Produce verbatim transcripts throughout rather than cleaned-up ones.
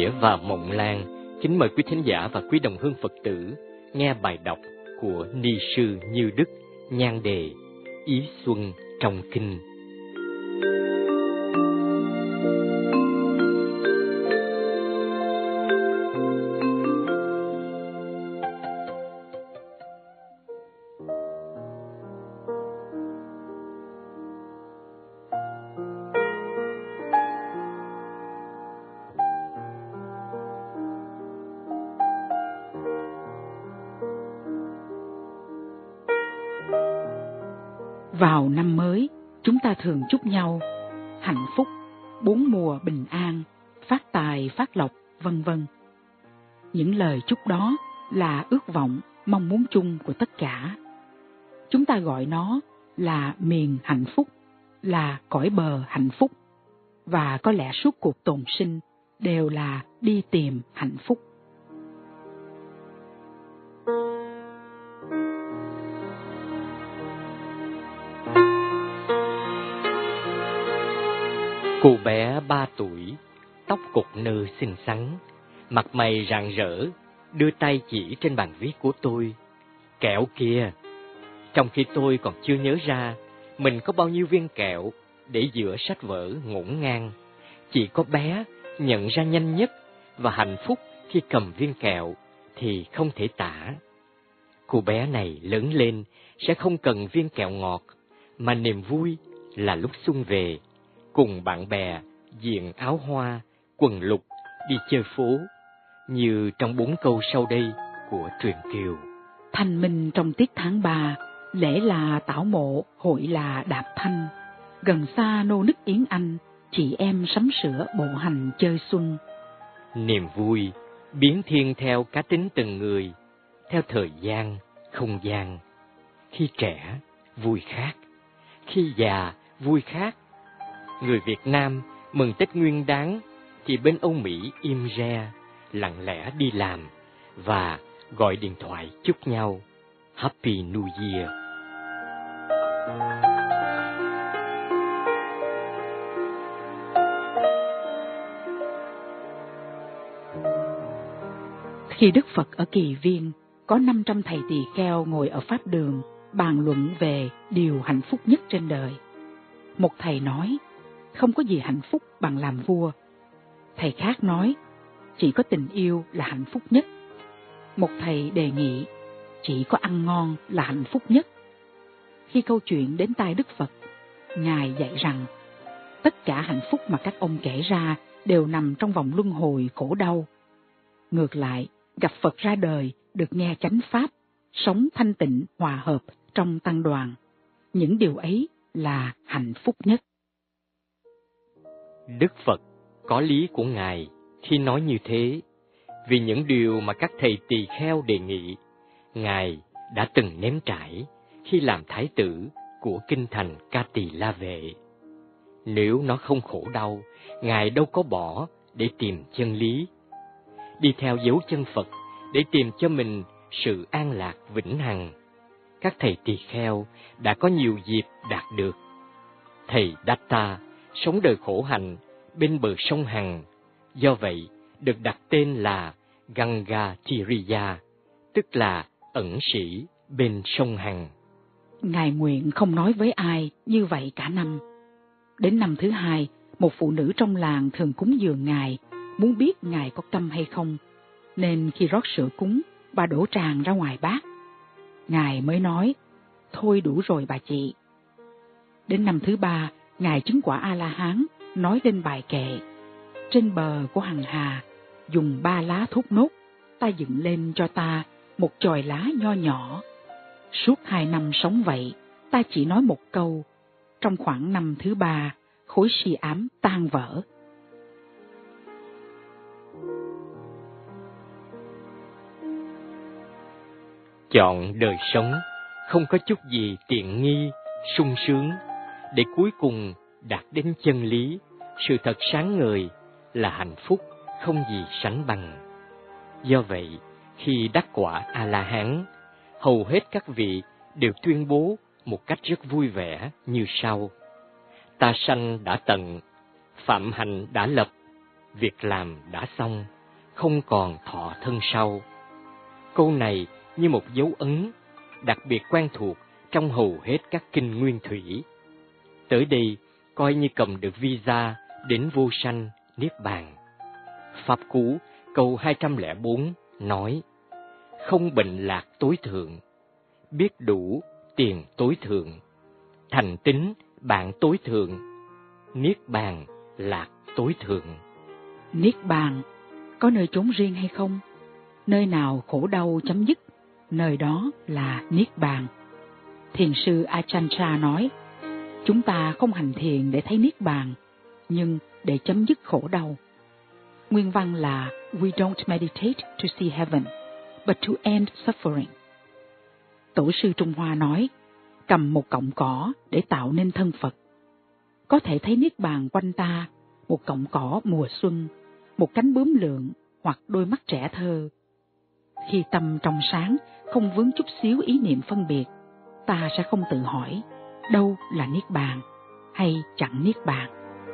Nghĩa và Mộng Lan kính mời quý thính giả và quý đồng hương Phật tử nghe bài đọc của Ni sư Như Đức, nhan đề Ý Xuân trong Kinh. Vào năm mới, chúng ta thường chúc nhau hạnh phúc, bốn mùa bình an, phát tài, phát lộc, vân vân. Những lời chúc đó là ước vọng, mong muốn chung của tất cả. Chúng ta gọi nó là miền hạnh phúc, là cõi bờ hạnh phúc, và có lẽ suốt cuộc tồn sinh đều là đi tìm hạnh phúc. Cô bé ba tuổi, tóc cột nơ xinh xắn, mặt mày rạng rỡ, đưa tay chỉ trên bàn viết của tôi. Kẹo kìa! Trong khi tôi còn chưa nhớ ra mình có bao nhiêu viên kẹo để giữa sách vở ngổn ngang, chỉ có bé nhận ra nhanh nhất và hạnh phúc khi cầm viên kẹo thì không thể tả. Cô bé này lớn lên sẽ không cần viên kẹo ngọt, mà niềm vui là lúc xuân về, cùng bạn bè diện áo hoa, quần lục đi chơi phố, như trong bốn câu sau đây của truyền kiều. Thanh minh trong tiết tháng ba, lễ là tảo mộ, hội là đạp thanh. Gần xa nô nức yến anh, chị em sắm sửa bộ hành chơi xuân. Niềm vui biến thiên theo cá tính từng người, theo thời gian, không gian. Khi trẻ, vui khác. Khi già, vui khác. Người Việt Nam mừng Tết Nguyên Đán thì bên Âu Mỹ im re, lặng lẽ đi làm và gọi điện thoại chúc nhau Happy New Year. Khi Đức Phật ở Kỳ Viên, có năm trăm thầy tỳ kheo ngồi ở Pháp Đường bàn luận về điều hạnh phúc nhất trên đời. Một thầy nói, không có gì hạnh phúc bằng làm vua. Thầy khác nói, chỉ có tình yêu là hạnh phúc nhất. Một thầy đề nghị, chỉ có ăn ngon là hạnh phúc nhất. Khi câu chuyện đến tai Đức Phật, Ngài dạy rằng, tất cả hạnh phúc mà các ông kể ra đều nằm trong vòng luân hồi khổ đau. Ngược lại, gặp Phật ra đời, được nghe chánh pháp, sống thanh tịnh, hòa hợp trong tăng đoàn. Những điều ấy là hạnh phúc nhất. Đức Phật có lý của Ngài khi nói như thế, vì những điều mà các thầy tỳ kheo đề nghị, Ngài đã từng nếm trải khi làm thái tử của kinh thành Ca Tỳ La Vệ. Nếu nó không khổ đau, Ngài đâu có bỏ để tìm chân lý. Đi theo dấu chân Phật để tìm cho mình sự an lạc vĩnh hằng. Các thầy tỳ kheo đã có nhiều dịp đạt được. Thầy Datta sống đời khổ hạnh bên bờ sông Hằng, do vậy được đặt tên là Gangatiriya, tức là ẩn sĩ bên sông Hằng. Ngài nguyện không nói với ai như vậy cả năm. Đến năm thứ hai, một phụ nữ trong làng thường cúng dường Ngài, muốn biết Ngài có câm hay không, nên khi rót sữa cúng, bà đổ tràn ra ngoài bát. Ngài mới nói, thôi đủ rồi bà chị. Đến năm thứ ba, Ngài chứng quả A-la-hán, nói lên bài kệ. Trên bờ của hằng hà, dùng ba lá thốt nốt, ta dựng lên cho ta một chòi lá nho nhỏ. Suốt hai năm sống vậy, ta chỉ nói một câu. Trong khoảng năm thứ ba, khối si ám tan vỡ. Chọn đời sống, không có chút gì tiện nghi, sung sướng, để cuối cùng đạt đến chân lý, sự thật sáng ngời là hạnh phúc không gì sánh bằng. Do vậy, khi đắc quả A-la-hán, hầu hết các vị đều tuyên bố một cách rất vui vẻ như sau: ta sanh đã tận, phạm hạnh đã lập, việc làm đã xong, không còn thọ thân sau. Câu này như một dấu ấn đặc biệt quen thuộc trong hầu hết các kinh nguyên thủy. Tới đây coi như cầm được visa đến vô sanh niết bàn. Pháp Cú câu hai trăm lẻ bốn nói: không bệnh lạc tối thượng, biết đủ tiền tối thượng, thành tín bạn tối thượng, niết bàn lạc tối thượng. Niết bàn có nơi chốn riêng hay không? Nơi nào khổ đau chấm dứt, nơi đó là niết bàn. Thiền sư Ajahn Chah nói, chúng ta không hành thiền để thấy niết bàn, nhưng để chấm dứt khổ đau. Nguyên văn là We don't meditate to see heaven, but to end suffering. Tổ sư Trung Hoa nói, cầm một cọng cỏ để tạo nên thân Phật. Có thể thấy niết bàn quanh ta, một cọng cỏ mùa xuân, một cánh bướm lượn hoặc đôi mắt trẻ thơ. Khi tâm trong sáng, không vướng chút xíu ý niệm phân biệt, ta sẽ không tự hỏi đâu là niết bàn hay chẳng niết bàn.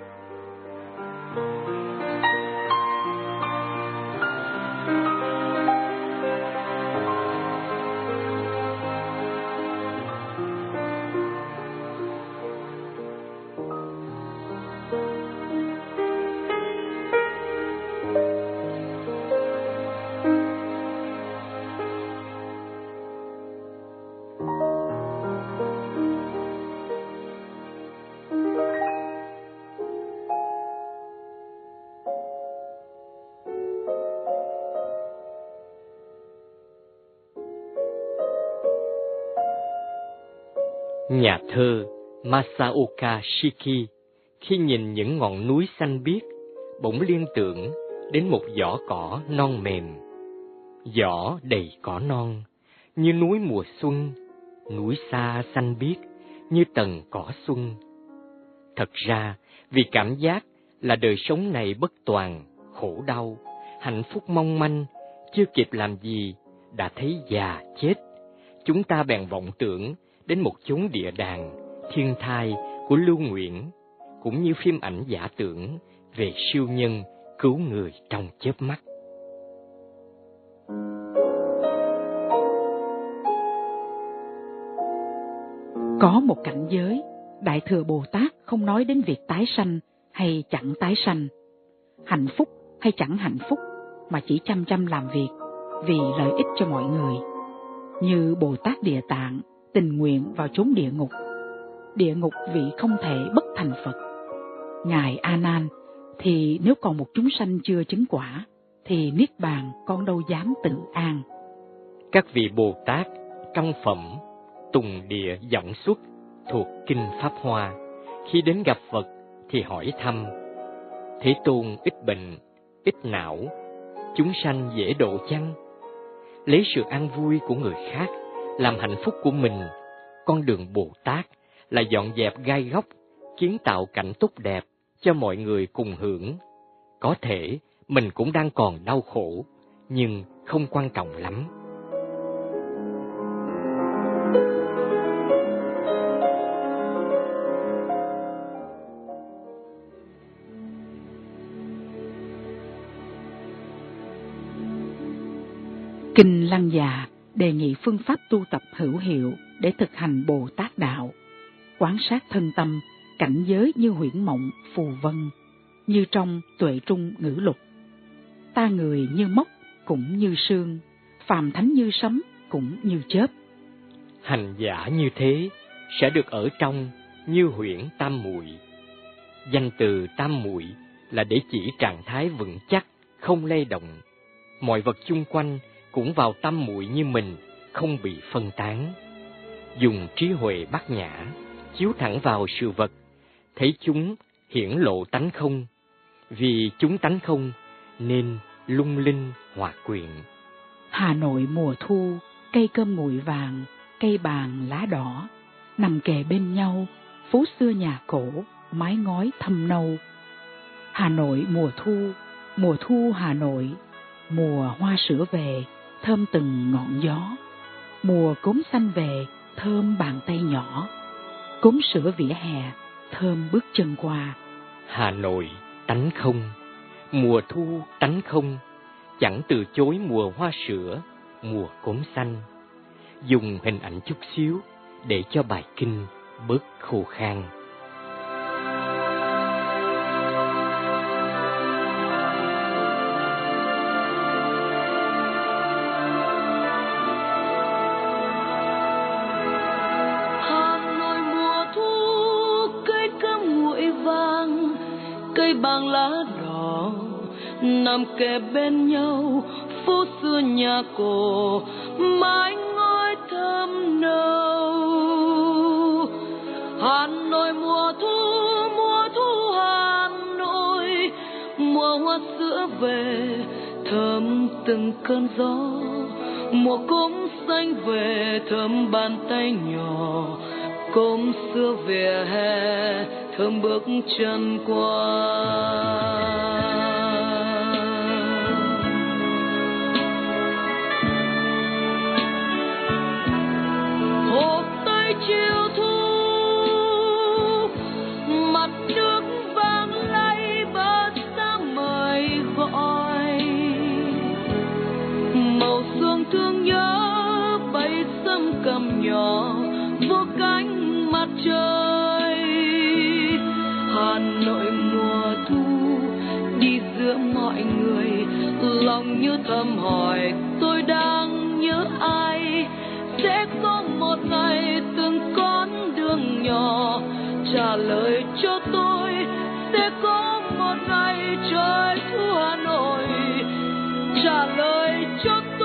Nhà thơ Masaoka Shiki khi nhìn những ngọn núi xanh biếc, bỗng liên tưởng đến một giỏ cỏ non mềm. Giỏ đầy cỏ non, như núi mùa xuân, núi xa xanh biếc, như tầng cỏ xuân. Thật ra, vì cảm giác là đời sống này bất toàn, khổ đau, hạnh phúc mong manh, chưa kịp làm gì, đã thấy già chết, chúng ta bèn vọng tưởng đến một chốn địa đàng, thiên thai của Lưu Nguyện, cũng như phim ảnh giả tưởng về siêu nhân cứu người trong chớp mắt. Có một cảnh giới, Đại Thừa Bồ Tát không nói đến việc tái sanh hay chẳng tái sanh, hạnh phúc hay chẳng hạnh phúc, mà chỉ chăm chăm làm việc vì lợi ích cho mọi người. Như Bồ Tát Địa Tạng tình nguyện vào chốn địa ngục, địa ngục vị không thể bất thành Phật. Ngài A Nan thì nếu còn một chúng sanh chưa chứng quả, thì niết bàn con đâu dám tự an. Các vị Bồ Tát trong phẩm Tùng Địa Giọng Xuất thuộc Kinh Pháp Hoa, khi đến gặp Phật thì hỏi thăm: Thế Tôn ít bệnh, ít não, chúng sanh dễ độ chăng? Lấy sự an vui của người khác làm hạnh phúc của mình. Con đường Bồ Tát là dọn dẹp gai góc, kiến tạo cảnh tốt đẹp cho mọi người cùng hưởng. Có thể mình cũng đang còn đau khổ, nhưng không quan trọng lắm. Kinh Lăng Già đề nghị phương pháp tu tập hữu hiệu để thực hành Bồ Tát Đạo, quán sát thân tâm, cảnh giới như huyễn mộng, phù vân, như trong Tuệ Trung Ngữ Lục. Ta người như mốc, cũng như sương, phàm thánh như sấm, cũng như chớp. Hành giả như thế sẽ được ở trong như huyễn tam muội. Danh từ tam muội là để chỉ trạng thái vững chắc, không lay động. Mọi vật chung quanh cũng vào tam muội như mình, không bị phân tán. Dùng trí huệ bát nhã chiếu thẳng vào sự vật, thấy chúng hiển lộ tánh không. Vì chúng tánh không nên lung linh hòa quyện. Hà Nội mùa thu, cây cơm nguội vàng, cây bàng lá đỏ, nằm kề bên nhau, phố xưa nhà cổ, mái ngói thâm nâu. Hà Nội mùa thu, mùa thu Hà Nội, mùa hoa sữa về, thơm từng ngọn gió, mùa cốm xanh về, thơm bàn tay nhỏ, cốm sữa vỉa hè, thơm bước chân qua. Hà Nội tánh không, mùa thu tánh không, chẳng từ chối mùa hoa sữa, mùa cốm xanh. Dùng hình ảnh chút xíu để cho bài kinh bớt khô khan. Bằng lá đỏ nằm kề bên nhau, phố xưa nhà cổ mái ngói thơm nâu. Hà Nội mùa thu, mùa thu Hà Nội, mùa hoa sữa về thơm từng cơn gió, mùa cốm xanh về thơm bàn tay nhỏ, cốm xưa về hè thơm bước chân qua. Hồ Tây chiều thu, mặt nước vàng lay bờ xa mời gọi, màu sương thương nhớ bay sâm cầm nhỏ vô cánh mặt trời. Hà Nội mùa thu đi giữa mọi người, lòng như thầm hỏi tôi đang nhớ ai. Sẽ có một ngày từng con đường nhỏ trả lời cho tôi. Sẽ có một ngày trời thu Hà Nội trả lời cho tôi.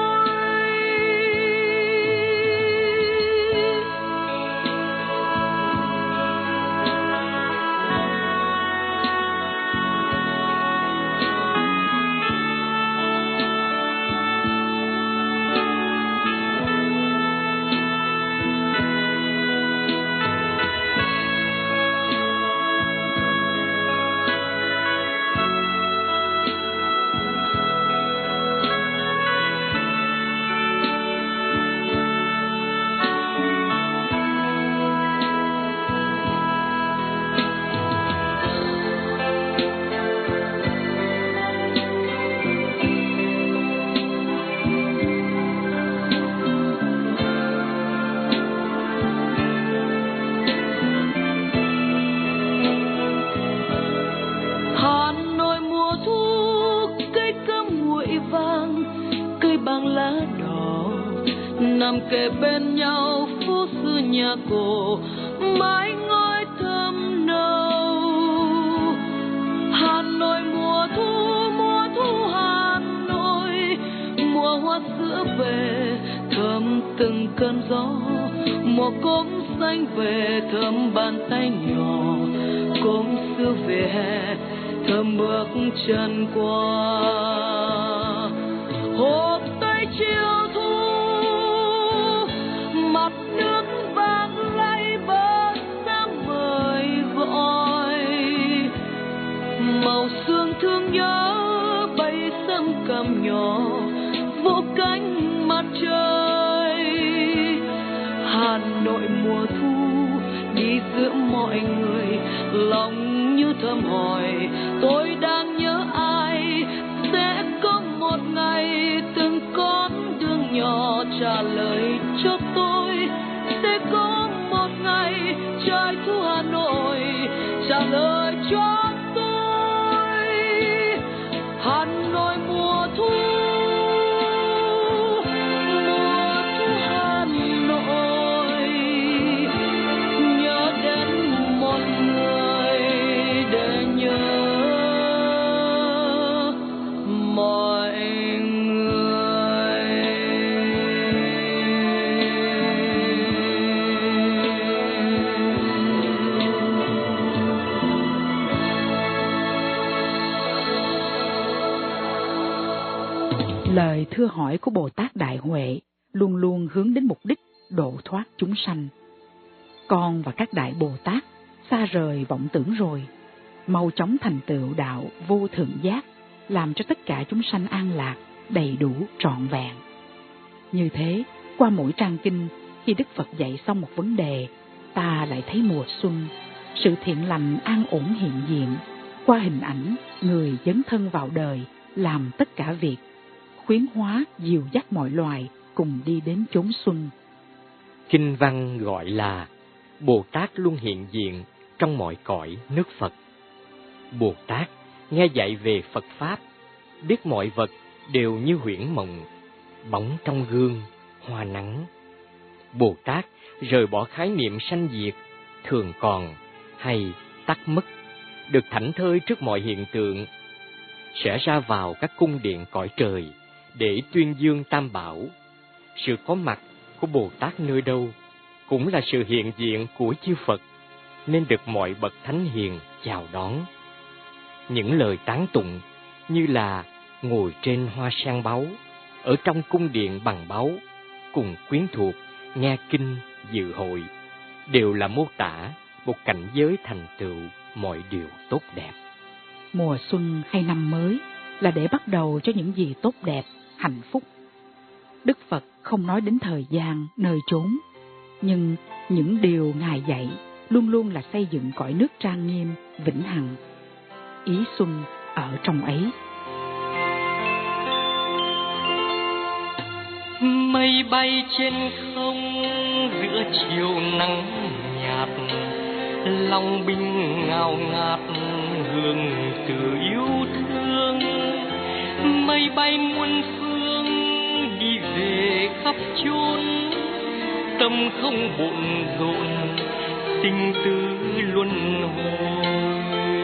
Nằm kề bên nhau phố xưa nhà cổ mái ngói thơm nâu. Hà Nội mùa thu, mùa thu Hà Nội, mùa hoa sữa về thơm từng cơn gió, mùa cốm xanh về thơm bàn tay nhỏ, cốm xưa về hè thơm bước chân qua. Hồ Tây chiều thu, mặt nước vàng lay bờ xa mời gọi, màu sương thương nhớ bay sâm cầm nhỏ vô cánh mặt trời. Hà Nội mùa thu đi giữa mọi người, lòng như thầm hỏi tôi đang nhớ ai. Sẽ có một ngày từng con đường nhỏ trả lời cho tôi. Sẽ có một ngày trời thu Hà Nội trả lời cho tôi. Hà Nội mùa thu, mùa thu Hà Nội, nhớ đến một người để nhớ mọi Lời thưa hỏi của Bồ Tát Đại Huệ luôn luôn hướng đến mục đích độ thoát chúng sanh. Con và các đại Bồ Tát xa rời vọng tưởng rồi, mau chóng thành tựu đạo vô thượng giác, làm cho tất cả chúng sanh an lạc, đầy đủ trọn vẹn. Như thế, qua mỗi trang kinh, khi Đức Phật dạy xong một vấn đề, ta lại thấy mùa xuân, sự thiện lành an ổn hiện diện. Qua hình ảnh, người dấn thân vào đời, làm tất cả việc, khuyến hóa dìu dắt mọi loài cùng đi đến chốn xuân. Kinh văn gọi là Bồ Tát luôn hiện diện trong mọi cõi nước Phật. Bồ Tát nghe dạy về Phật Pháp, biết mọi vật đều như huyễn mộng, bóng trong gương, hoa nắng. Bồ Tát rời bỏ khái niệm sanh diệt, thường còn hay tắt mất, được thảnh thơi trước mọi hiện tượng, sẽ ra vào các cung điện cõi trời để tuyên dương Tam Bảo. Sự có mặt của Bồ Tát nơi đâu cũng là sự hiện diện của chư Phật, nên được mọi bậc thánh hiền chào đón. Những lời tán tụng như là ngồi trên hoa sen báu, ở trong cung điện bằng báu, cùng quyến thuộc nghe kinh dự hội, đều là mô tả một cảnh giới thành tựu mọi điều tốt đẹp. Mùa xuân hay năm mới là để bắt đầu cho những gì tốt đẹp, hạnh phúc. Đức Phật không nói đến thời gian, nơi chốn, nhưng những điều Ngài dạy luôn luôn là xây dựng cõi nước trang nghiêm, vĩnh hằng. Ý xuân ở trong ấy. Mây bay trên không giữa chiều nắng nhạt, lòng bình ngào ngạt hương từ yêu thương. Mây bay muôn phương đi về khắp chốn, tâm không bộn rộn sinh tử luân hồi.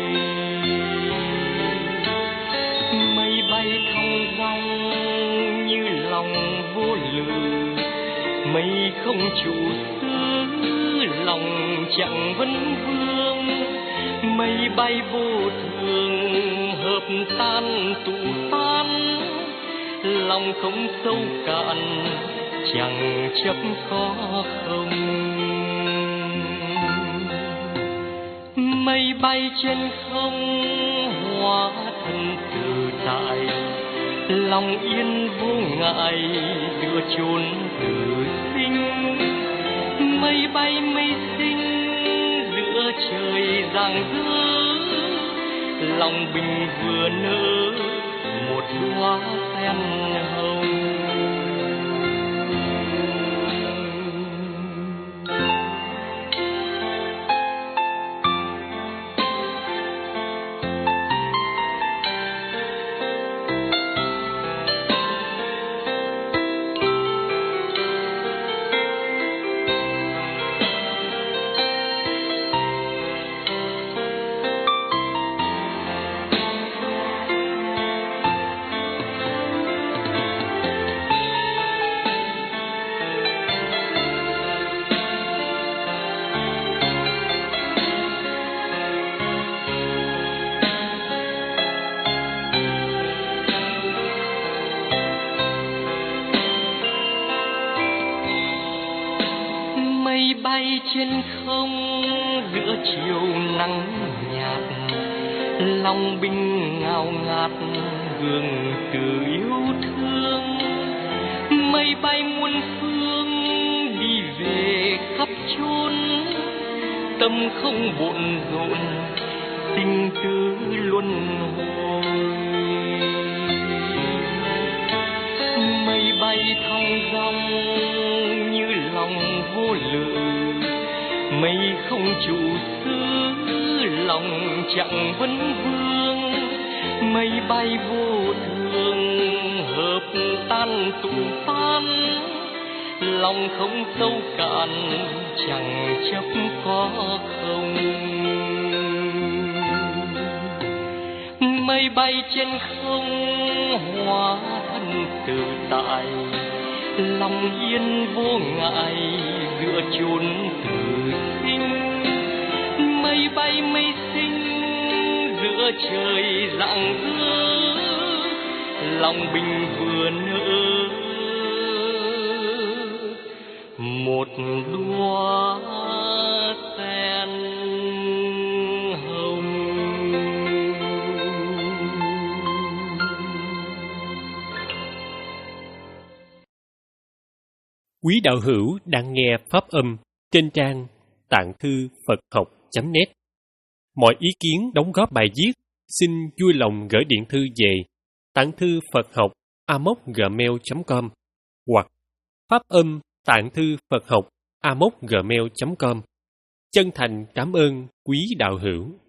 Mây bay thong dong như lòng vô lự, mây không chủ xứ lòng chẳng vấn vương. Mây bay vô thường hợp tan tụ tan, lòng không sâu cạn chẳng chấp có không. Mây bay trên không hóa thân tự tại, lòng yên vô ngại giữa chốn tự sinh. Mây bay mây sinh giữa trời rạng rỡ, lòng bình vừa nở một hoa sen hồng. Mây bay trên không giữa chiều nắng nhạt, lòng bình ngào ngạt hương từ yêu thương. Mây bay muôn phương đi về khắp chốn, tâm không bộn rộn sinh tử luân hồi. Mây bay thong dong như lòng vô lự, mây không chủ xứ lòng chẳng vấn vương. Mây bay vô thường hợp tan tụ tan, lòng không sâu cạn chẳng chấp có không. Mây bay trên không hóa thân tự tại, lòng yên vô ngại giữa chốn tự sinh. Mây bay mây sinh giữa trời rạng rỡ, lòng bình vừa nở một đóa sen hồng. Quý đạo hữu đang nghe pháp âm trên trang tạng thư Phật học chấm net. Mọi ý kiến đóng góp bài viết xin vui lòng gửi điện thư về tạng thư Phật học a mốc gmail chấm com hoặc pháp âm tạng thư Phật học a mốc gmail chấm com. Chân thành cảm ơn quý đạo hữu.